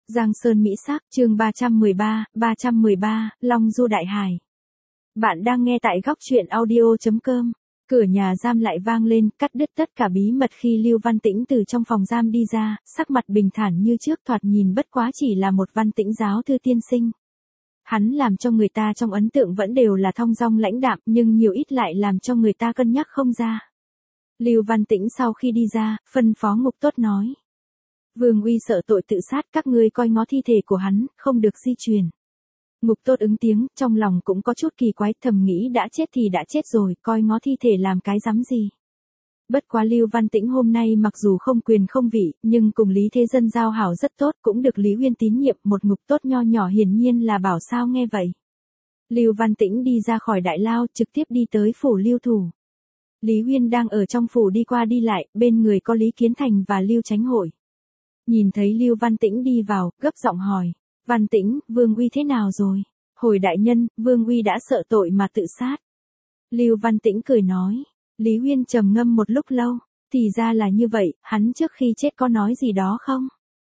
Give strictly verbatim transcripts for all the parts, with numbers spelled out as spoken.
Giang Sơn Mỹ Sắc, chương ba trăm mười ba, ba trăm mười ba, Long Du Đại Hải. Bạn đang nghe tại góc truyện audio chấm com. Cửa nhà giam lại vang lên, cắt đứt tất cả bí mật khi Lưu Văn Tĩnh từ trong phòng giam đi ra, sắc mặt bình thản như trước, thoạt nhìn bất quá chỉ là một Văn Tĩnh giáo thư tiên sinh. Hắn làm cho người ta trong ấn tượng vẫn đều là thong dong lãnh đạm, nhưng nhiều ít lại làm cho người ta cân nhắc không ra. Lưu Văn Tĩnh sau khi đi ra, phân phó Ngục Tốt nói: Vương Uy sợ tội tự sát, các ngươi coi ngó thi thể của hắn, không được di chuyển. Ngục Tốt ứng tiếng, trong lòng cũng có chút kỳ quái, thầm nghĩ đã chết thì đã chết rồi, coi ngó thi thể làm cái rắm gì. Bất quá Lưu Văn Tĩnh hôm nay mặc dù không quyền không vị, nhưng cùng Lý Thế Dân giao hảo rất tốt, cũng được Lý Uyên tín nhiệm, một Ngục Tốt nho nhỏ hiển nhiên là bảo sao nghe vậy. Lưu Văn Tĩnh đi ra khỏi đại lao, trực tiếp đi tới phủ Lưu Thủ. Lý Uyên đang ở trong phủ đi qua đi lại, bên người có Lý Kiến Thành và Lưu Chánh Hội. Nhìn thấy Lưu Văn Tĩnh đi vào, gấp giọng hỏi: Văn Tĩnh, Vương Uy thế nào rồi? Hồi đại nhân, Vương Uy đã sợ tội mà tự sát. Lưu Văn Tĩnh cười nói. Lý Uyên trầm ngâm một lúc lâu, thì ra là như vậy, hắn trước khi chết có nói gì đó không?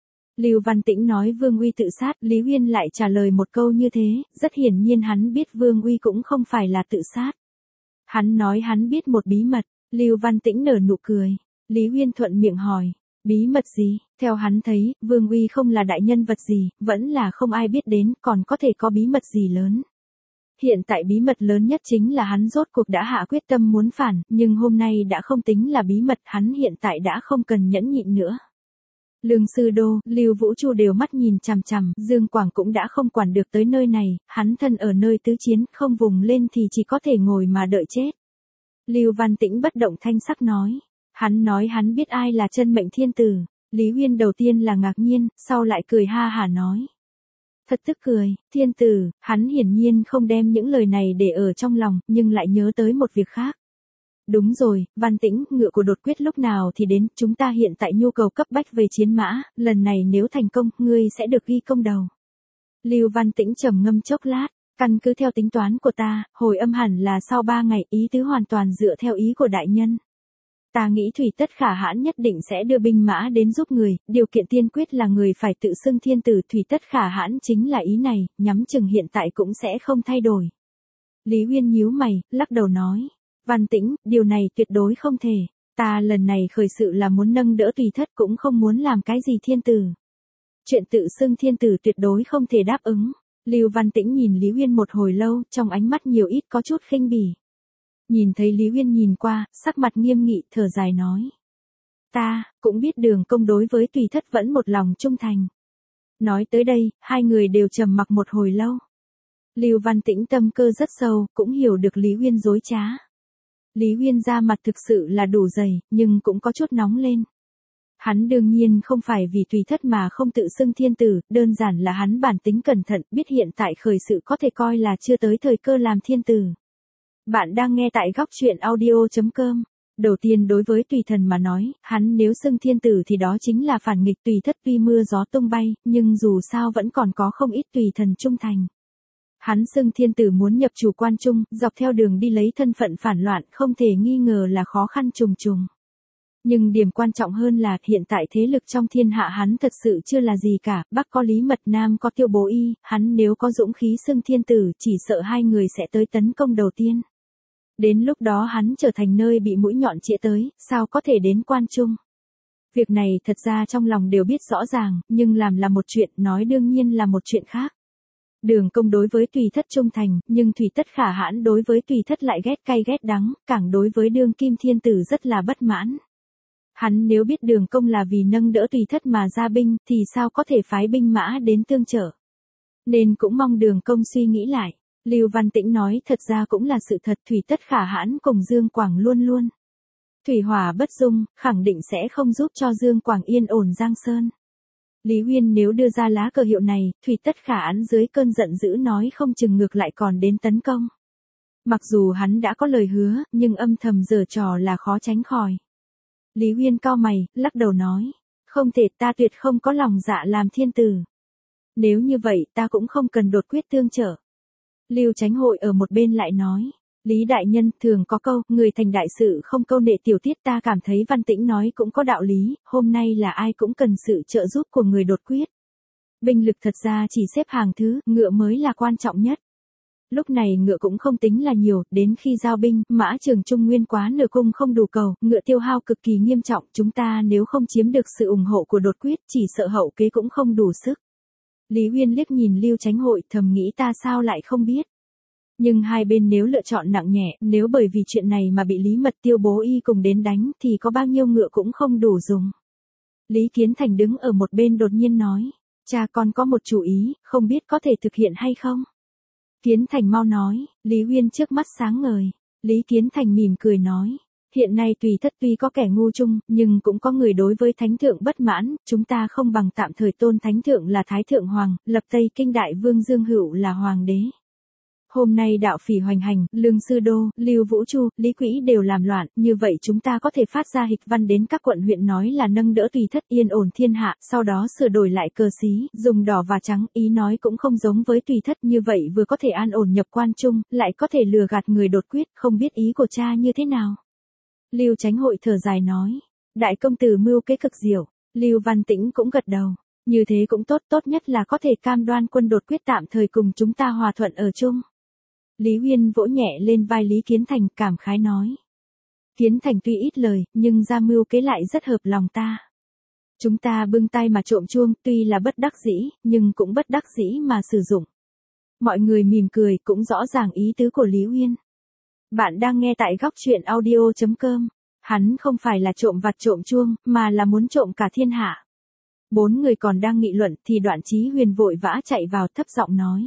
Lưu Văn Tĩnh nói Vương Uy tự sát, Lý Uyên lại trả lời một câu như thế, rất hiển nhiên hắn biết Vương Uy cũng không phải là tự sát. Hắn nói hắn biết một bí mật. Lưu Văn Tĩnh nở nụ cười. Lý Uyên thuận miệng hỏi: Bí mật gì? Theo hắn thấy, Vương Uy không là đại nhân vật gì, vẫn là không ai biết đến, còn có thể có bí mật gì lớn. Hiện tại bí mật lớn nhất chính là hắn rốt cuộc đã hạ quyết tâm muốn phản, nhưng hôm nay đã không tính là bí mật, hắn hiện tại đã không cần nhẫn nhịn nữa. Lương Sư Đô, Lưu Vũ Chu đều mắt nhìn chằm chằm, Dương Quảng cũng đã không quản được tới nơi này, hắn thân ở nơi tứ chiến, không vùng lên thì chỉ có thể ngồi mà đợi chết. Lưu Văn Tĩnh bất động thanh sắc nói. Hắn nói hắn biết ai là chân mệnh thiên tử. Lý Uyên đầu tiên là ngạc nhiên, sau lại cười ha hả nói. Thật tức cười, thiên tử, hắn hiển nhiên không đem những lời này để ở trong lòng, nhưng lại nhớ tới một việc khác. Đúng rồi, Văn Tĩnh, ngựa của đột quyết lúc nào thì đến, chúng ta hiện tại nhu cầu cấp bách về chiến mã, lần này nếu thành công, ngươi sẽ được ghi công đầu. Lưu Văn Tĩnh trầm ngâm chốc lát, căn cứ theo tính toán của ta, hồi âm hẳn là sau ba ngày, ý tứ hoàn toàn dựa theo ý của đại nhân. Ta nghĩ Thủy Tất Khả Hãn nhất định sẽ đưa binh mã đến giúp người, điều kiện tiên quyết là người phải tự xưng thiên tử. Thủy Tất Khả Hãn chính là ý này, nhắm chừng hiện tại cũng sẽ không thay đổi. Lý Uyên nhíu mày, lắc đầu nói. Văn Tĩnh, điều này tuyệt đối không thể. Ta lần này khởi sự là muốn nâng đỡ Tùy Thất, cũng không muốn làm cái gì thiên tử. Chuyện tự xưng thiên tử tuyệt đối không thể đáp ứng. Lưu Văn Tĩnh nhìn Lý Uyên một hồi lâu, trong ánh mắt nhiều ít có chút khinh bỉ. Nhìn thấy Lý Uyên nhìn qua, sắc mặt nghiêm nghị, thở dài nói. Ta, cũng biết Đường Công đối với Tùy Thất vẫn một lòng trung thành. Nói tới đây, hai người đều trầm mặc một hồi lâu. Lưu Văn Tĩnh tâm cơ rất sâu, cũng hiểu được Lý Uyên dối trá. Lý Uyên ra mặt thực sự là đủ dày, nhưng cũng có chút nóng lên. Hắn đương nhiên không phải vì Tùy Thất mà không tự xưng thiên tử, đơn giản là hắn bản tính cẩn thận, biết hiện tại khởi sự có thể coi là chưa tới thời cơ làm thiên tử. Bạn đang nghe tại góc truyện audio chấm com. Đầu tiên đối với Tùy Thần mà nói, hắn nếu xưng thiên tử thì đó chính là phản nghịch. Tùy Thất tuy mưa gió tung bay, nhưng dù sao vẫn còn có không ít Tùy Thần trung thành. Hắn xưng thiên tử muốn nhập chủ quan trung, dọc theo đường đi lấy thân phận phản loạn, không thể nghi ngờ là khó khăn trùng trùng. Nhưng điểm quan trọng hơn là hiện tại thế lực trong thiên hạ hắn thật sự chưa là gì cả, Bắc có Lý Mật, Nam có Tiêu Bố Y, hắn nếu có dũng khí xưng thiên tử chỉ sợ hai người sẽ tới tấn công đầu tiên. Đến lúc đó hắn trở thành nơi bị mũi nhọn chĩa tới, sao có thể đến quan trung. Việc này thật ra trong lòng đều biết rõ ràng, nhưng làm là một chuyện, nói đương nhiên là một chuyện khác. Đường Công đối với Tùy Thất trung thành, nhưng Thủy Tất Khả Hãn đối với Tùy Thất lại ghét cay ghét đắng, càng đối với đương kim thiên tử rất là bất mãn. Hắn nếu biết Đường Công là vì nâng đỡ Tùy Thất mà ra binh, thì sao có thể phái binh mã đến tương trợ. Nên cũng mong Đường Công suy nghĩ lại. Lưu Văn Tĩnh nói thật ra cũng là sự thật, Thủy Tất Khả Hãn cùng Dương Quảng luôn luôn thủy hỏa bất dung, khẳng định sẽ không giúp cho Dương Quảng yên ổn Giang Sơn. Lý Uyên nếu đưa ra lá cờ hiệu này, Thủy Tất Khả Hãn dưới cơn giận dữ nói không chừng ngược lại còn đến tấn công. Mặc dù hắn đã có lời hứa, nhưng âm thầm giở trò là khó tránh khỏi. Lý Uyên cau mày, lắc đầu nói. Không thể, ta tuyệt không có lòng dạ làm thiên tử. Nếu như vậy ta cũng không cần đột quyết tương trợ. Lưu Chánh Hội ở một bên lại nói. Lý đại nhân, thường có câu, người thành đại sự không câu nệ tiểu tiết, ta cảm thấy Văn Tĩnh nói cũng có đạo lý, hôm nay là ai cũng cần sự trợ giúp của người đột quyết. Binh lực thật ra chỉ xếp hàng thứ, ngựa mới là quan trọng nhất. Lúc này ngựa cũng không tính là nhiều, đến khi giao binh, mã trường Trung Nguyên quá nửa cung không đủ cầu, ngựa tiêu hao cực kỳ nghiêm trọng, chúng ta nếu không chiếm được sự ủng hộ của đột quyết, chỉ sợ hậu kế cũng không đủ sức. Lý Uyên liếc nhìn Lưu Chánh Hội, thầm nghĩ ta sao lại không biết. Nhưng hai bên nếu lựa chọn nặng nhẹ, nếu bởi vì chuyện này mà bị Lý Mật Tiêu bố y cùng đến đánh, thì có bao nhiêu ngựa cũng không đủ dùng. Lý Kiến Thành đứng ở một bên đột nhiên nói, cha con có một chủ ý, không biết có thể thực hiện hay không. Kiến Thành mau nói, Lý Uyên trước mắt sáng ngời. Lý Kiến Thành mỉm cười nói, hiện nay tùy thất tuy có kẻ ngu chung, nhưng cũng có người đối với thánh thượng bất mãn, chúng ta không bằng tạm thời tôn thánh thượng là thái thượng hoàng, lập Tây Kinh đại vương Dương Hữu là hoàng đế. Hôm nay đạo phỉ hoành hành, Lương Sư Đô, Lưu Vũ Chu, Lý Quỹ đều làm loạn, như vậy chúng ta có thể phát ra hịch văn đến các quận huyện nói là nâng đỡ tùy thất yên ổn thiên hạ, sau đó sửa đổi lại cờ xí, dùng đỏ và trắng, ý nói cũng không giống với tùy thất, như vậy vừa có thể an ổn nhập quan trung, lại có thể lừa gạt người đột quyết, không biết ý của cha như thế nào. Lưu Chánh Hội thở dài nói, đại công tử mưu kế cực diệu. Lưu Văn Tĩnh cũng gật đầu, như thế cũng tốt, tốt nhất là có thể cam đoan quân đột quyết tạm thời cùng chúng ta hòa thuận ở chung. Lý Uyên vỗ nhẹ lên vai Lý Kiến Thành, cảm khái nói. Kiến Thành tuy ít lời, nhưng ra mưu kế lại rất hợp lòng ta. Chúng ta bưng tay mà trộm chuông, tuy là bất đắc dĩ, nhưng cũng bất đắc dĩ mà sử dụng. Mọi người mỉm cười, cũng rõ ràng ý tứ của Lý Uyên. Bạn đang nghe tại góc truyện audio chấm com. Hắn không phải là trộm vặt trộm chuông, mà là muốn trộm cả thiên hạ. Bốn người còn đang nghị luận, thì Đoạn Chí Huyền vội vã chạy vào thấp giọng nói.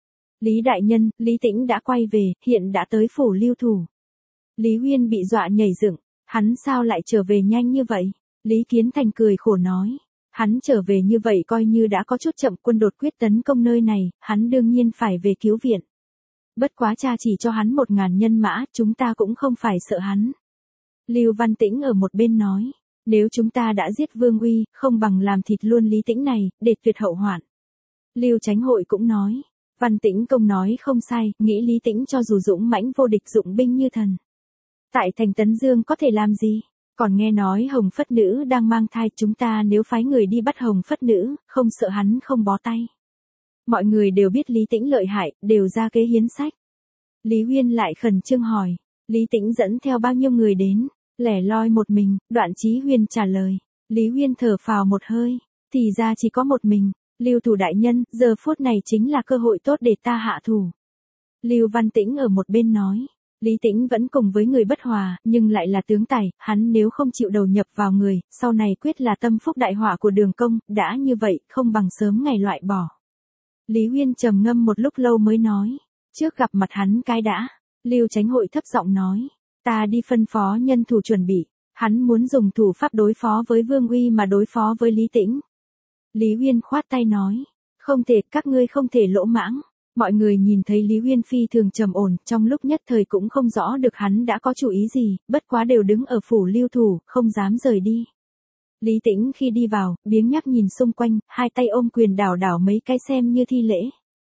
Lý đại nhân, Lý Tĩnh đã quay về, hiện đã tới phủ Lưu Thủ. Lý Uyên bị dọa nhảy dựng, hắn sao lại trở về nhanh như vậy? Lý Kiến Thành cười khổ nói, hắn trở về như vậy coi như đã có chút chậm, quân đột quyết tấn công nơi này, hắn đương nhiên phải về cứu viện. Bất quá cha chỉ cho hắn một ngàn nhân mã, chúng ta cũng không phải sợ hắn. Lưu Văn Tĩnh ở một bên nói, nếu chúng ta đã giết Vương Uy, không bằng làm thịt luôn Lý Tĩnh này, để tuyệt hậu hoạn. Lưu Chánh Hội cũng nói, Văn Tĩnh công nói không sai, nghĩ Lý Tĩnh cho dù dũng mãnh vô địch dụng binh như thần. Tại thành Tấn Dương có thể làm gì? Còn nghe nói Hồng Phất Nữ đang mang thai, chúng ta nếu phái người đi bắt Hồng Phất Nữ, không sợ hắn không bó tay. Mọi người đều biết Lý Tĩnh lợi hại, đều ra kế hiến sách. Lý Uyên lại khẩn trương hỏi, Lý Tĩnh dẫn theo bao nhiêu người đến? Lẻ loi một mình, Đoạn Chí Huyền trả lời. Lý Uyên thở phào một hơi, thì ra chỉ có một mình. Lưu Thủ đại nhân, giờ phút này chính là cơ hội tốt để ta hạ thủ. Lưu Văn Tĩnh ở một bên nói, Lý Tĩnh vẫn cùng với người bất hòa, nhưng lại là tướng tài, hắn nếu không chịu đầu nhập vào người, sau này quyết là tâm phúc đại họa của Đường Công, đã như vậy, không bằng sớm ngày loại bỏ. Lý Uyên trầm ngâm một lúc lâu mới nói, trước gặp mặt hắn cái đã. Lưu Chánh Hội thấp giọng nói, ta đi phân phó nhân thủ chuẩn bị, hắn muốn dùng thủ pháp đối phó với Vương Uy mà đối phó với Lý Tĩnh. Lý Uyên khoát tay nói, không thể, các ngươi không thể lỗ mãng. Mọi người nhìn thấy Lý Uyên phi thường trầm ổn, trong lúc nhất thời cũng không rõ được hắn đã có chủ ý gì, bất quá đều đứng ở phủ Lưu Thủ, không dám rời đi. Lý Tĩnh khi đi vào, biếng nhác nhìn xung quanh, hai tay ôm quyền đảo đảo mấy cái xem như thi lễ.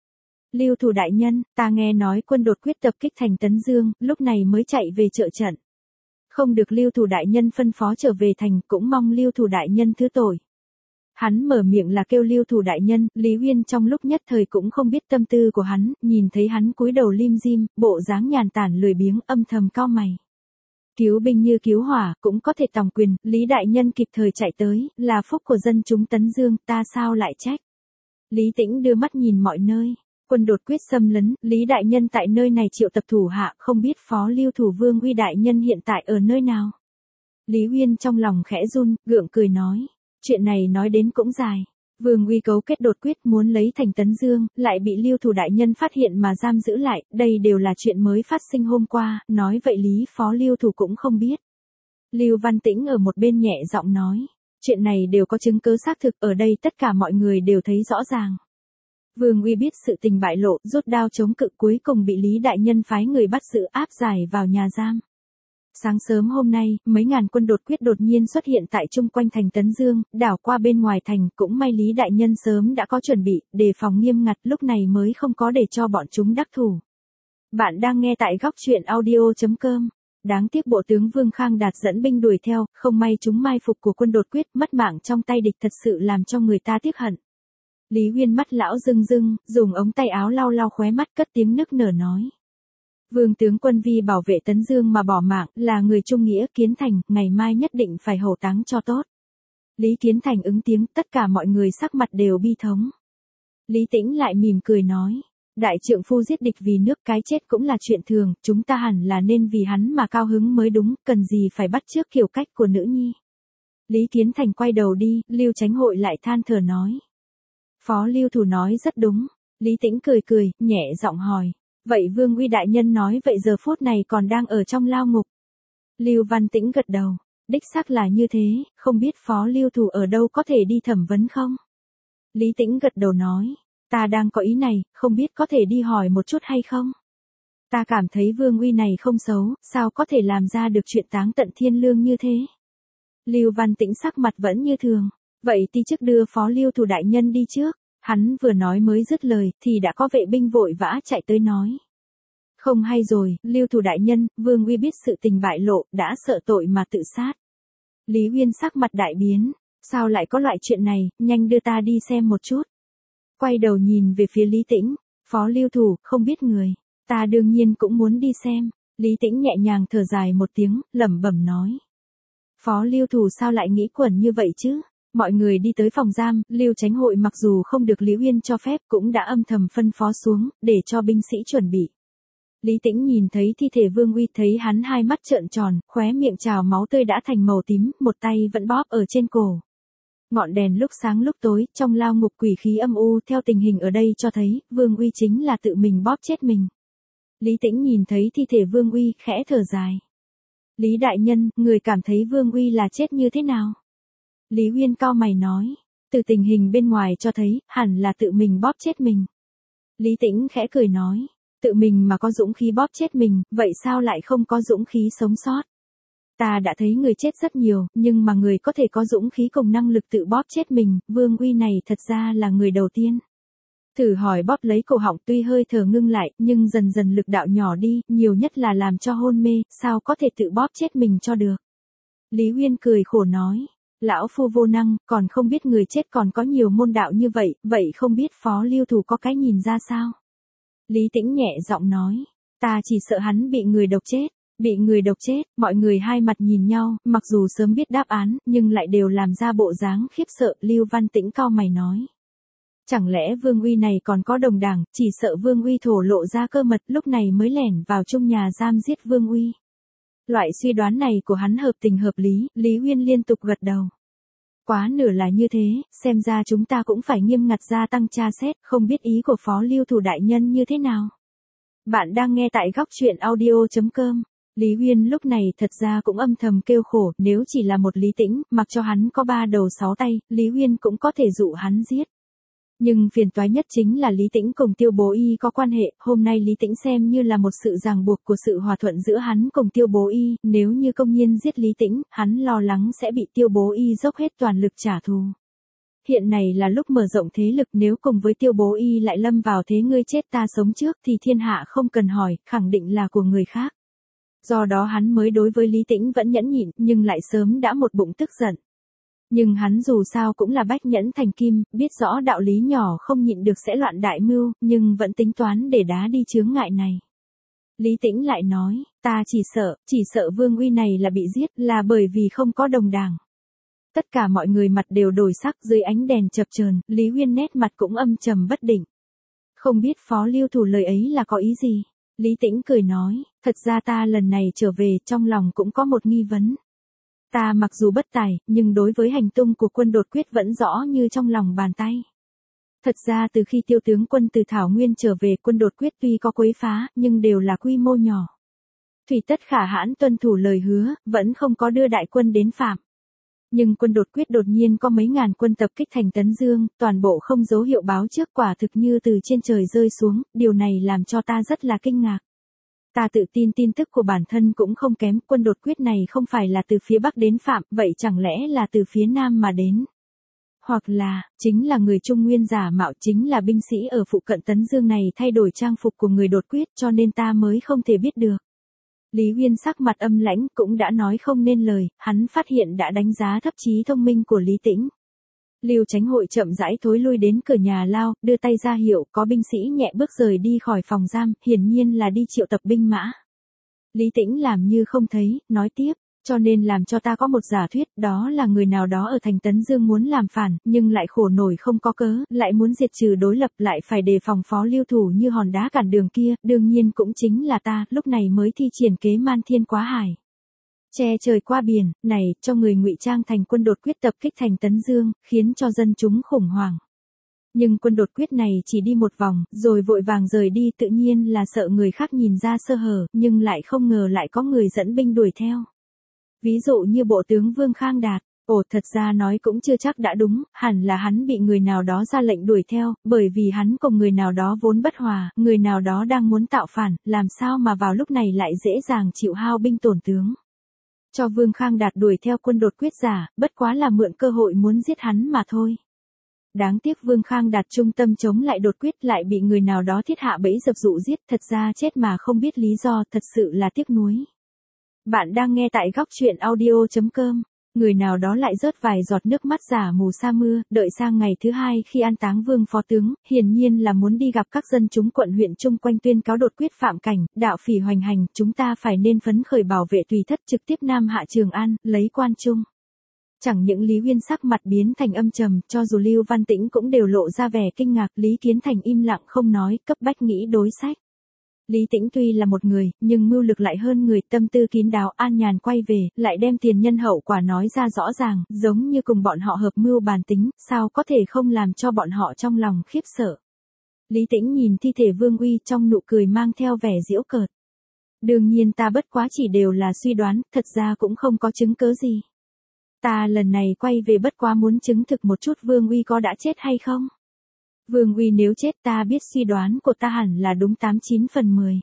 Lưu Thủ đại nhân, ta nghe nói quân đột quyết tập kích thành Tấn Dương, lúc này mới chạy về trợ trận. Không được Lưu Thủ đại nhân phân phó trở về thành, cũng mong Lưu Thủ đại nhân thứ tội. Hắn mở miệng là kêu Lưu Thủ đại nhân, Lý Uyên trong lúc nhất thời cũng không biết tâm tư của hắn, nhìn thấy hắn cúi đầu lim dim, bộ dáng nhàn tản lười biếng, âm thầm cau mày. Cứu binh như cứu hỏa, cũng có thể tòng quyền, Lý đại nhân kịp thời chạy tới, là phúc của dân chúng Tấn Dương, ta sao lại trách. Lý Tĩnh đưa mắt nhìn mọi nơi, quân đột quyết xâm lấn, Lý đại nhân tại nơi này triệu tập thủ hạ, không biết phó Lưu Thủ Vương Uy đại nhân hiện tại ở nơi nào. Lý Uyên trong lòng khẽ run, gượng cười nói. Chuyện này nói đến cũng dài. Vương Uy cấu kết đột quyết muốn lấy thành Tấn Dương, lại bị Lưu Thủ đại nhân phát hiện mà giam giữ lại, đây đều là chuyện mới phát sinh hôm qua, nói vậy Lý phó Lưu Thủ cũng không biết. Lưu Văn Tĩnh ở một bên nhẹ giọng nói, chuyện này đều có chứng cứ xác thực, ở đây tất cả mọi người đều thấy rõ ràng. Vương Uy biết sự tình bại lộ, rút đao chống cự, cuối cùng bị Lý đại nhân phái người bắt giữ áp giải vào nhà giam. Sáng sớm hôm nay, mấy ngàn quân đột quyết đột nhiên xuất hiện tại chung quanh thành Tấn Dương, đảo qua bên ngoài thành, cũng may Lý đại nhân sớm đã có chuẩn bị, đề phòng nghiêm ngặt, lúc này mới không có để cho bọn chúng đắc thủ. Bạn đang nghe tại góc truyện audio chấm com. Đáng tiếc bộ tướng Vương Khang Đạt dẫn binh đuổi theo, không may chúng mai phục của quân đột quyết, mất mạng trong tay địch, thật sự làm cho người ta tiếc hận. Lý Uyên mắt lão rưng rưng, dùng ống tay áo lau lau khóe mắt cất tiếng nức nở nói. Vương tướng quân vì bảo vệ Tấn Dương mà bỏ mạng, là người trung nghĩa. Kiến Thành, ngày mai nhất định phải hậu táng cho tốt. Lý Kiến Thành ứng tiếng, tất cả mọi người sắc mặt đều bi thống. Lý Tĩnh lại mỉm cười nói. Đại trượng phu giết địch vì nước, cái chết cũng là chuyện thường, chúng ta hẳn là nên vì hắn mà cao hứng mới đúng, cần gì phải bắt chước kiểu cách của nữ nhi. Lý Kiến Thành quay đầu đi, Lưu Chánh Hội lại than thở nói. Phó Lưu Thủ nói rất đúng. Lý Tĩnh cười cười, nhẹ giọng hỏi. Vậy Vương Uy đại nhân nói vậy giờ phút này còn đang ở trong lao ngục. Lưu Văn Tĩnh gật đầu. Đích xác là như thế, không biết Phó Lưu Thủ ở đâu có thể đi thẩm vấn không? Lý Tĩnh gật đầu nói. Ta đang có ý này, không biết có thể đi hỏi một chút hay không? Ta cảm thấy Vương Uy này không xấu, sao có thể làm ra được chuyện táng tận thiên lương như thế? Lưu Văn Tĩnh sắc mặt vẫn như thường. Vậy ti chức đưa Phó Lưu Thủ đại nhân đi trước. Hắn vừa nói mới dứt lời, thì đã có vệ binh vội vã chạy tới nói. Không hay rồi, Lưu Thủ đại nhân, Vương Uy biết sự tình bại lộ, đã sợ tội mà tự sát. Lý Uyên sắc mặt đại biến. Sao lại có loại chuyện này, nhanh đưa ta đi xem một chút. Quay đầu nhìn về phía Lý Tĩnh. Phó Lưu Thủ, không biết người. Ta đương nhiên cũng muốn đi xem. Lý Tĩnh nhẹ nhàng thở dài một tiếng, lẩm bẩm nói. Phó Lưu Thủ sao lại nghĩ quẩn như vậy chứ? Mọi người đi tới phòng giam, Lưu Chánh Hội mặc dù không được Lý Uyên cho phép cũng đã âm thầm phân phó xuống, để cho binh sĩ chuẩn bị. Lý Tĩnh nhìn thấy thi thể Vương Uy, thấy hắn hai mắt trợn tròn, khóe miệng trào máu tươi đã thành màu tím, một tay vẫn bóp ở trên cổ. Ngọn đèn lúc sáng lúc tối, trong lao ngục quỷ khí âm u, theo tình hình ở đây cho thấy, Vương Uy chính là tự mình bóp chết mình. Lý Tĩnh nhìn thấy thi thể Vương Uy, khẽ thở dài. Lý đại nhân, người cảm thấy Vương Uy là chết như thế nào? Lý Uyên cau mày nói, từ tình hình bên ngoài cho thấy, hẳn là tự mình bóp chết mình. Lý Tĩnh khẽ cười nói, tự mình mà có dũng khí bóp chết mình, vậy sao lại không có dũng khí sống sót? Ta đã thấy người chết rất nhiều, nhưng mà người có thể có dũng khí cùng năng lực tự bóp chết mình, Vương Uy này thật ra là người đầu tiên. Thử hỏi bóp lấy cổ họng tuy hơi thở ngưng lại, nhưng dần dần lực đạo nhỏ đi, nhiều nhất là làm cho hôn mê, sao có thể tự bóp chết mình cho được? Lý Uyên cười khổ nói. Lão phu vô năng, còn không biết người chết còn có nhiều môn đạo như vậy, vậy không biết Phó Lưu Thủ có cái nhìn ra sao? Lý Tĩnh nhẹ giọng nói, ta chỉ sợ hắn bị người độc chết, bị người độc chết, mọi người hai mặt nhìn nhau, mặc dù sớm biết đáp án, nhưng lại đều làm ra bộ dáng khiếp sợ. Lưu Văn Tĩnh cau mày nói. Chẳng lẽ Vương Uy này còn có đồng đảng, chỉ sợ Vương Uy thổ lộ ra cơ mật lúc này mới lẻn vào chung nhà giam giết Vương Uy. Loại suy đoán này của hắn hợp tình hợp lý, Lý Uyên liên tục gật đầu. Quá nửa là như thế, xem ra chúng ta cũng phải nghiêm ngặt gia tăng tra xét, không biết ý của Phó Lưu Thủ đại nhân như thế nào. Bạn đang nghe tại góc truyện audio chấm com. Lý Uyên lúc này thật ra cũng âm thầm kêu khổ, nếu chỉ là một Lý Tĩnh, mặc cho hắn có ba đầu sáu tay, Lý Uyên cũng có thể dụ hắn giết. Nhưng phiền toái nhất chính là Lý Tĩnh cùng Tiêu Bố Y có quan hệ, hôm nay Lý Tĩnh xem như là một sự ràng buộc của sự hòa thuận giữa hắn cùng Tiêu Bố Y, nếu như công nhiên giết Lý Tĩnh, hắn lo lắng sẽ bị Tiêu Bố Y dốc hết toàn lực trả thù. Hiện này là lúc mở rộng thế lực, nếu cùng với Tiêu Bố Y lại lâm vào thế ngươi chết ta sống trước thì thiên hạ không cần hỏi, khẳng định là của người khác. Do đó hắn mới đối với Lý Tĩnh vẫn nhẫn nhịn, nhưng lại sớm đã một bụng tức giận. Nhưng hắn dù sao cũng là bách nhẫn thành kim, biết rõ đạo lý nhỏ không nhịn được sẽ loạn đại mưu, nhưng vẫn tính toán để đá đi chướng ngại này. Lý Tĩnh lại nói, ta chỉ sợ, chỉ sợ Vương Uy này là bị giết, là bởi vì không có đồng đảng. Tất cả mọi người mặt đều đổi sắc, dưới ánh đèn chập chờn, Lý Uyên nét mặt cũng âm trầm bất định. Không biết Phó Lưu Thủ lời ấy là có ý gì? Lý Tĩnh cười nói, thật ra ta lần này trở về trong lòng cũng có một nghi vấn. Ta mặc dù bất tài, nhưng đối với hành tung của quân đột quyết vẫn rõ như trong lòng bàn tay. Thật ra từ khi Tiêu tướng quân từ Thảo Nguyên trở về, quân đột quyết tuy có quấy phá, nhưng đều là quy mô nhỏ. Thủy Tất Khả hãn tuân thủ lời hứa, vẫn không có đưa đại quân đến phạm. Nhưng quân đột quyết đột nhiên có mấy ngàn quân tập kích thành Tấn Dương, toàn bộ không dấu hiệu báo trước, quả thực như từ trên trời rơi xuống, điều này làm cho ta rất là kinh ngạc. Ta tự tin tin tức của bản thân cũng không kém, quân đột quyết này không phải là từ phía Bắc đến phạm, vậy chẳng lẽ là từ phía Nam mà đến? Hoặc là, chính là người Trung Nguyên giả mạo, chính là binh sĩ ở phụ cận Tấn Dương này thay đổi trang phục của người đột quyết, cho nên ta mới không thể biết được. Lý Uyên sắc mặt âm lãnh, cũng đã nói không nên lời, hắn phát hiện đã đánh giá thấp trí thông minh của Lý Tĩnh. Lưu Chánh Hội chậm rãi thối lui đến cửa nhà lao, đưa tay ra hiệu có binh sĩ nhẹ bước rời đi khỏi phòng giam, hiển nhiên là đi triệu tập binh mã. Lý Tĩnh làm như không thấy, nói tiếp, cho nên làm cho ta có một giả thuyết, đó là người nào đó ở thành Tấn Dương muốn làm phản, nhưng lại khổ nổi không có cớ, lại muốn diệt trừ đối lập, lại phải đề phòng Phó Lưu Thủ như hòn đá cản đường kia, đương nhiên cũng chính là ta, lúc này mới thi triển kế man thiên quá hải. Che trời qua biển, này, cho người ngụy trang thành quân đột quyết tập kích thành Tấn Dương, khiến cho dân chúng khủng hoảng. Nhưng quân đột quyết này chỉ đi một vòng, rồi vội vàng rời đi, tự nhiên là sợ người khác nhìn ra sơ hở, nhưng lại không ngờ lại có người dẫn binh đuổi theo. Ví dụ như bộ tướng Vương Khang Đạt, ồ thật ra nói cũng chưa chắc đã đúng, hẳn là hắn bị người nào đó ra lệnh đuổi theo, bởi vì hắn cùng người nào đó vốn bất hòa, người nào đó đang muốn tạo phản, làm sao mà vào lúc này lại dễ dàng chịu hao binh tổn tướng. Cho Vương Khang Đạt đuổi theo quân đột quyết giả, bất quá là mượn cơ hội muốn giết hắn mà thôi. Đáng tiếc Vương Khang Đạt trung tâm chống lại đột quyết lại bị người nào đó thiết hạ bẫy dập dụ giết, thật ra chết mà không biết lý do, thật sự là tiếc nuối. Bạn đang nghe tại góc truyện audio chấm com. Người nào đó lại rớt vài giọt nước mắt giả mù sa mưa, đợi sang ngày thứ hai khi an táng Vương phó tướng, hiển nhiên là muốn đi gặp các dân chúng quận huyện chung quanh tuyên cáo đột quyết phạm cảnh, đạo phỉ hoành hành, chúng ta phải nên phấn khởi bảo vệ tùy thất trực tiếp Nam hạ Trường An, lấy quan trung. Chẳng những Lý Uyên sắc mặt biến thành âm trầm, cho dù Lưu Văn Tĩnh cũng đều lộ ra vẻ kinh ngạc, Lý Kiến Thành im lặng không nói, cấp bách nghĩ đối sách. Lý Tĩnh tuy là một người, nhưng mưu lực lại hơn người, tâm tư kín đáo, an nhàn quay về, lại đem tiền nhân hậu quả nói ra rõ ràng, giống như cùng bọn họ hợp mưu bàn tính, sao có thể không làm cho bọn họ trong lòng khiếp sợ. Lý Tĩnh nhìn thi thể Vương Uy trong nụ cười mang theo vẻ giễu cợt. Đương nhiên ta bất quá chỉ đều là suy đoán, thật ra cũng không có chứng cớ gì. Ta lần này quay về bất quá muốn chứng thực một chút Vương Uy có đã chết hay không. Vương Uy nếu chết ta biết suy đoán của ta hẳn là đúng tám chín phần mười.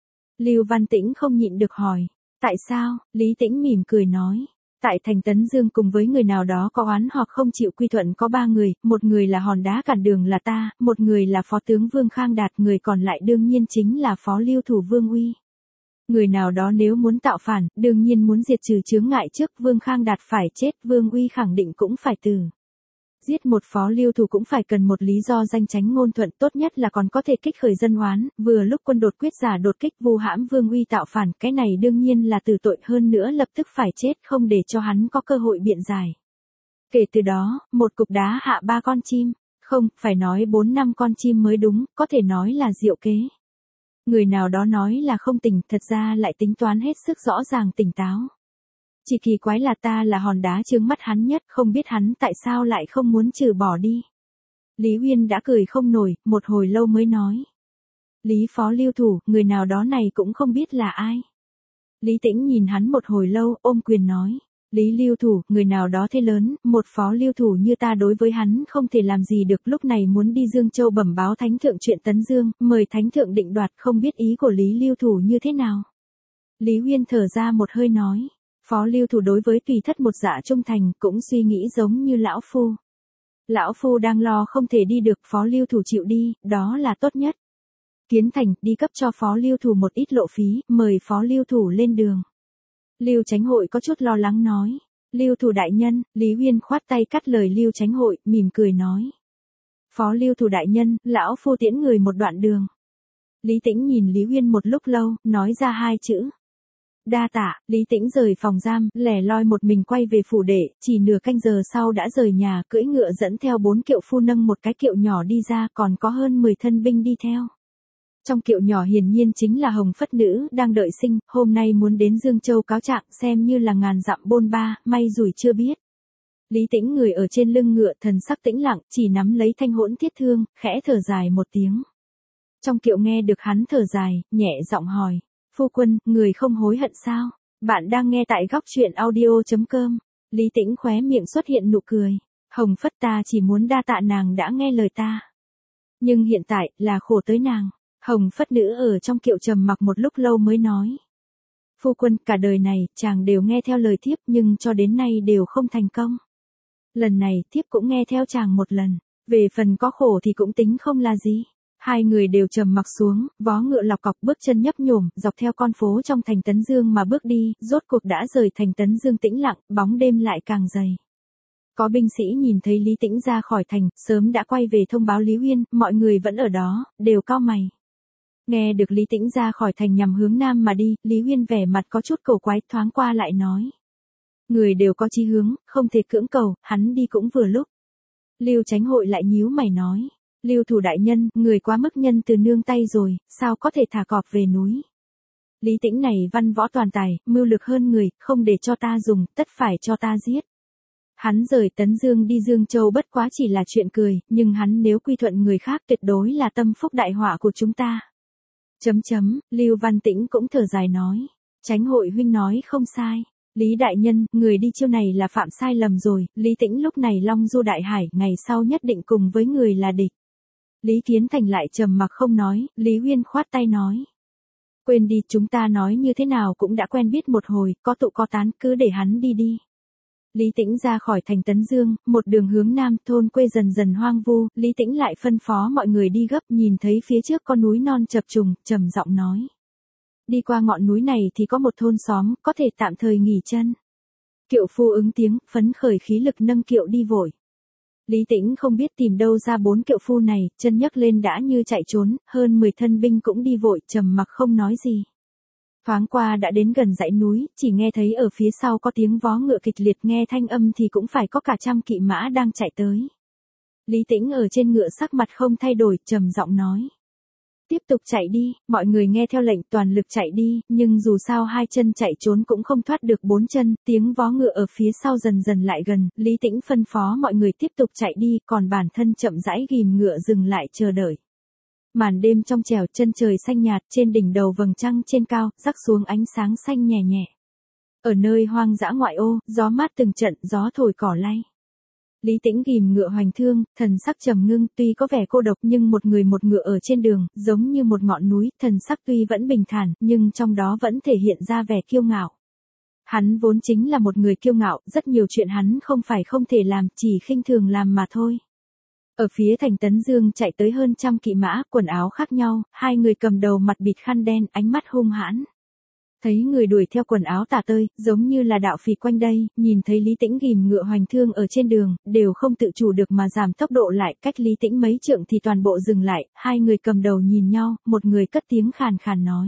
Lưu Văn Tĩnh không nhịn được hỏi, tại sao? Lý Tĩnh mỉm cười nói, tại thành Tấn Dương cùng với người nào đó có oán hoặc không chịu quy thuận có ba người, một người là hòn đá cản đường là ta, một người là phó tướng Vương Khang Đạt, người còn lại đương nhiên chính là phó lưu thủ Vương Uy. Người nào đó nếu muốn tạo phản, đương nhiên muốn diệt trừ chướng ngại trước, Vương Khang Đạt phải chết, Vương Uy khẳng định cũng phải từ. Giết một phó lưu thủ cũng phải cần một lý do danh chánh ngôn thuận, tốt nhất là còn có thể kích khởi dân oán, vừa lúc quân đột quyết giả đột kích vu hãm Vương Uy tạo phản, cái này đương nhiên là tử tội, hơn nữa lập tức phải chết, không để cho hắn có cơ hội biện giải. Kể từ đó, một cục đá hạ ba con chim, không, phải nói bốn năm con chim mới đúng, có thể nói là diệu kế. Người nào đó nói là không tỉnh, thật ra lại tính toán hết sức rõ ràng tỉnh táo. Chỉ kỳ quái là ta là hòn đá chướng mắt hắn nhất, không biết hắn tại sao lại không muốn trừ bỏ đi. Lý Uyên đã cười không nổi, một hồi lâu mới nói. Lý phó lưu thủ, người nào đó này cũng không biết là ai. Lý Tĩnh nhìn hắn một hồi lâu, ôm quyền nói. Lý lưu thủ, người nào đó thế lớn, một phó lưu thủ như ta đối với hắn không thể làm gì được, lúc này muốn đi Dương Châu bẩm báo thánh thượng chuyện Tấn Dương, mời thánh thượng định đoạt, không biết ý của Lý lưu thủ như thế nào. Lý Uyên thở ra một hơi nói. Phó lưu thủ đối với tùy thất một dạ trung thành, cũng suy nghĩ giống như lão phu. Lão phu đang lo không thể đi được, phó lưu thủ chịu đi, đó là tốt nhất. Kiến Thành, đi cấp cho phó lưu thủ một ít lộ phí, mời phó lưu thủ lên đường. Lưu Chánh Hội có chút lo lắng nói. Lưu thủ đại nhân, Lý Uyên khoát tay cắt lời Lưu Chánh Hội, mỉm cười nói. Phó lưu thủ đại nhân, lão phu tiễn người một đoạn đường. Lý Tĩnh nhìn Lý Uyên một lúc lâu, nói ra hai chữ. Đa tạ, Lý Tĩnh rời phòng giam, lẻ loi một mình quay về phủ đệ, chỉ nửa canh giờ sau đã rời nhà, cưỡi ngựa dẫn theo bốn kiệu phu nâng một cái kiệu nhỏ đi ra, còn có hơn mười thân binh đi theo. Trong kiệu nhỏ hiển nhiên chính là Hồng Phất Nữ, đang đợi sinh, hôm nay muốn đến Dương Châu cáo trạng, xem như là ngàn dặm bôn ba, may rủi chưa biết. Lý Tĩnh người ở trên lưng ngựa, thần sắc tĩnh lặng, chỉ nắm lấy thanh hỗn thiết thương, khẽ thở dài một tiếng. Trong kiệu nghe được hắn thở dài, nhẹ giọng hỏi. Phu quân, người không hối hận sao? Bạn đang nghe tại góc truyện audio chấm com. Lý Tĩnh khóe miệng xuất hiện nụ cười. Hồng Phất ta chỉ muốn đa tạ nàng đã nghe lời ta. Nhưng hiện tại, là khổ tới nàng. Hồng Phất Nữ ở trong kiệu trầm mặc một lúc lâu mới nói. Phu quân, cả đời này, chàng đều nghe theo lời thiếp nhưng cho đến nay đều không thành công. Lần này, thiếp cũng nghe theo chàng một lần. Về phần có khổ thì cũng tính không là gì. Hai người đều trầm mặc xuống, vó ngựa lọc cọc bước chân nhấp nhổm, dọc theo con phố trong thành Tấn Dương mà bước đi, rốt cuộc đã rời thành Tấn Dương tĩnh lặng, bóng đêm lại càng dày. Có binh sĩ nhìn thấy Lý Tĩnh ra khỏi thành, sớm đã quay về thông báo Lý Uyên, mọi người vẫn ở đó, đều cau mày. Nghe được Lý Tĩnh ra khỏi thành nhằm hướng nam mà đi, Lý Uyên vẻ mặt có chút cầu quái, thoáng qua lại nói. Người đều có chí hướng, không thể cưỡng cầu, hắn đi cũng vừa lúc. Lưu Chánh Hội lại nhíu mày nói. Lưu thủ đại nhân, người quá mức nhân từ nương tay rồi, sao có thể thả cọp về núi. Lý Tĩnh này văn võ toàn tài, mưu lực hơn người, không để cho ta dùng, tất phải cho ta giết. Hắn rời Tấn Dương đi Dương Châu bất quá chỉ là chuyện cười, nhưng hắn nếu quy thuận người khác tuyệt đối là tâm phúc đại họa của chúng ta. Chấm chấm, Lưu Văn Tĩnh cũng thở dài nói. Chánh hội huynh nói không sai. Lý đại nhân, người đi chiêu này là phạm sai lầm rồi, Lý Tĩnh lúc này long du đại hải, ngày sau nhất định cùng với người là địch. Lý Kiến Thành lại trầm mặc không nói, Lý Uyên khoát tay nói. Quên đi, chúng ta nói như thế nào cũng đã quen biết một hồi, có tụ có tán, cứ để hắn đi đi. Lý Tĩnh ra khỏi thành Tấn Dương, một đường hướng nam, thôn quê dần dần hoang vu, Lý Tĩnh lại phân phó mọi người đi gấp, nhìn thấy phía trước con núi non chập trùng, trầm giọng nói. Đi qua ngọn núi này thì có một thôn xóm, có thể tạm thời nghỉ chân. Kiệu phu ứng tiếng, phấn khởi khí lực nâng kiệu đi vội. Lý Tĩnh không biết tìm đâu ra bốn kiệu phu này, chân nhấc lên đã như chạy trốn, hơn mười thân binh cũng đi vội, trầm mặc không nói gì. Thoáng qua đã đến gần dãy núi, chỉ nghe thấy ở phía sau có tiếng vó ngựa kịch liệt, nghe thanh âm thì cũng phải có cả trăm kỵ mã đang chạy tới. Lý Tĩnh ở trên ngựa sắc mặt không thay đổi, trầm giọng nói. Tiếp tục chạy đi, mọi người nghe theo lệnh toàn lực chạy đi, nhưng dù sao hai chân chạy trốn cũng không thoát được bốn chân, tiếng vó ngựa ở phía sau dần dần lại gần, Lý Tĩnh phân phó mọi người tiếp tục chạy đi, còn bản thân chậm rãi ghim ngựa dừng lại chờ đợi. Màn đêm trong trẻo, chân trời xanh nhạt, trên đỉnh đầu vầng trăng trên cao, rắc xuống ánh sáng xanh nhẹ nhẹ. Ở nơi hoang dã ngoại ô, gió mát từng trận, gió thổi cỏ lay. Lý Tĩnh ghim ngựa hoành thương, thần sắc trầm ngưng, tuy có vẻ cô độc nhưng một người một ngựa ở trên đường, giống như một ngọn núi, thần sắc tuy vẫn bình thản, nhưng trong đó vẫn thể hiện ra vẻ kiêu ngạo. Hắn vốn chính là một người kiêu ngạo, rất nhiều chuyện hắn không phải không thể làm, chỉ khinh thường làm mà thôi. Ở phía thành Tấn Dương chạy tới hơn trăm kỵ mã, quần áo khác nhau, hai người cầm đầu mặt bịt khăn đen, ánh mắt hung hãn. Thấy người đuổi theo quần áo tả tơi, giống như là đạo phỉ quanh đây, nhìn thấy Lý Tĩnh ghim ngựa hoành thương ở trên đường, đều không tự chủ được mà giảm tốc độ lại, cách Lý Tĩnh mấy trượng thì toàn bộ dừng lại, hai người cầm đầu nhìn nhau, một người cất tiếng khàn khàn nói.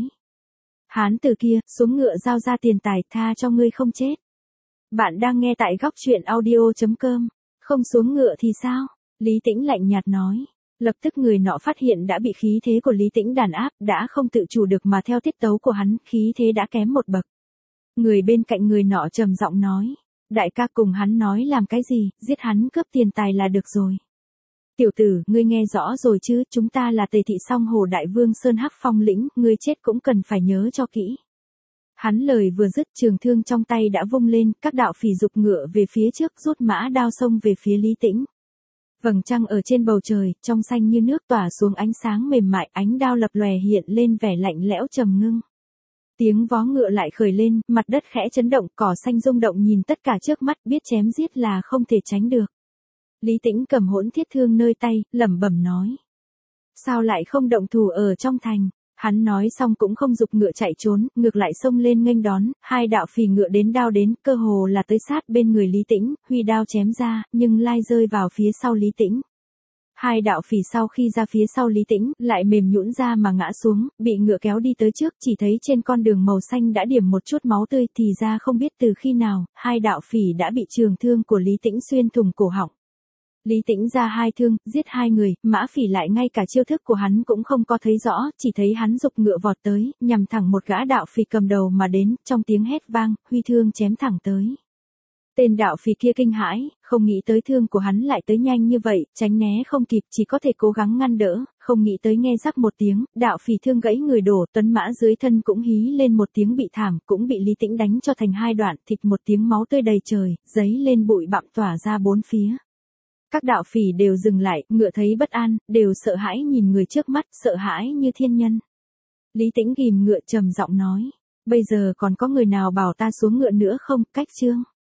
Hán từ kia, xuống ngựa giao ra tiền tài, tha cho ngươi không chết. Bạn đang nghe tại góc truyện audio chấm com, không xuống ngựa thì sao? Lý Tĩnh lạnh nhạt nói. Lập tức người nọ phát hiện đã bị khí thế của Lý Tĩnh đàn áp, đã không tự chủ được mà theo tiết tấu của hắn, khí thế đã kém một bậc. Người bên cạnh người nọ trầm giọng nói, đại ca cùng hắn nói làm cái gì, giết hắn cướp tiền tài là được rồi. Tiểu tử, ngươi nghe rõ rồi chứ, chúng ta là Tề thị Song Hồ Đại Vương Sơn Hắc Phong lĩnh, ngươi chết cũng cần phải nhớ cho kỹ. Hắn lời vừa dứt, trường thương trong tay đã vung lên, các đạo phỉ dục ngựa về phía trước, rút mã đao xông về phía Lý Tĩnh. Vầng trăng ở trên bầu trời, trong xanh như nước tỏa xuống ánh sáng mềm mại, ánh đao lập lòe hiện lên vẻ lạnh lẽo trầm ngưng. Tiếng vó ngựa lại khởi lên, mặt đất khẽ chấn động, cỏ xanh rung động nhìn tất cả trước mắt, biết chém giết là không thể tránh được. Lý Tĩnh cầm hỗn thiết thương nơi tay, lẩm bẩm nói. Sao lại không động thủ ở trong thành? Hắn nói xong cũng không giục ngựa chạy trốn, ngược lại xông lên nghênh đón, hai đạo phỉ ngựa đến đao đến, cơ hồ là tới sát bên người Lý Tĩnh, huy đao chém ra, nhưng lai rơi vào phía sau Lý Tĩnh. Hai đạo phỉ sau khi ra phía sau Lý Tĩnh, lại mềm nhũn ra mà ngã xuống, bị ngựa kéo đi tới trước, chỉ thấy trên con đường màu xanh đã điểm một chút máu tươi, thì ra không biết từ khi nào, hai đạo phỉ đã bị trường thương của Lý Tĩnh xuyên thủng cổ họng. Lý Tĩnh ra hai thương, giết hai người, mã phỉ lại ngay cả chiêu thức của hắn cũng không có thấy rõ, chỉ thấy hắn giục ngựa vọt tới, nhằm thẳng một gã đạo phỉ cầm đầu mà đến, trong tiếng hét vang, huy thương chém thẳng tới. Tên đạo phỉ kia kinh hãi, không nghĩ tới thương của hắn lại tới nhanh như vậy, tránh né không kịp, chỉ có thể cố gắng ngăn đỡ, không nghĩ tới nghe rắc một tiếng, đạo phỉ thương gãy người đổ, tuấn mã dưới thân cũng hí lên một tiếng bị thảm, cũng bị Lý Tĩnh đánh cho thành hai đoạn, thịt một tiếng máu tươi đầy trời, giấy lên bụi bặm tỏa ra bốn phía. Các đạo phỉ đều dừng lại, ngựa thấy bất an, đều sợ hãi nhìn người trước mắt, sợ hãi như thiên nhân. Lý Tĩnh ghim ngựa trầm giọng nói, bây giờ còn có người nào bảo ta xuống ngựa nữa không, cách chương.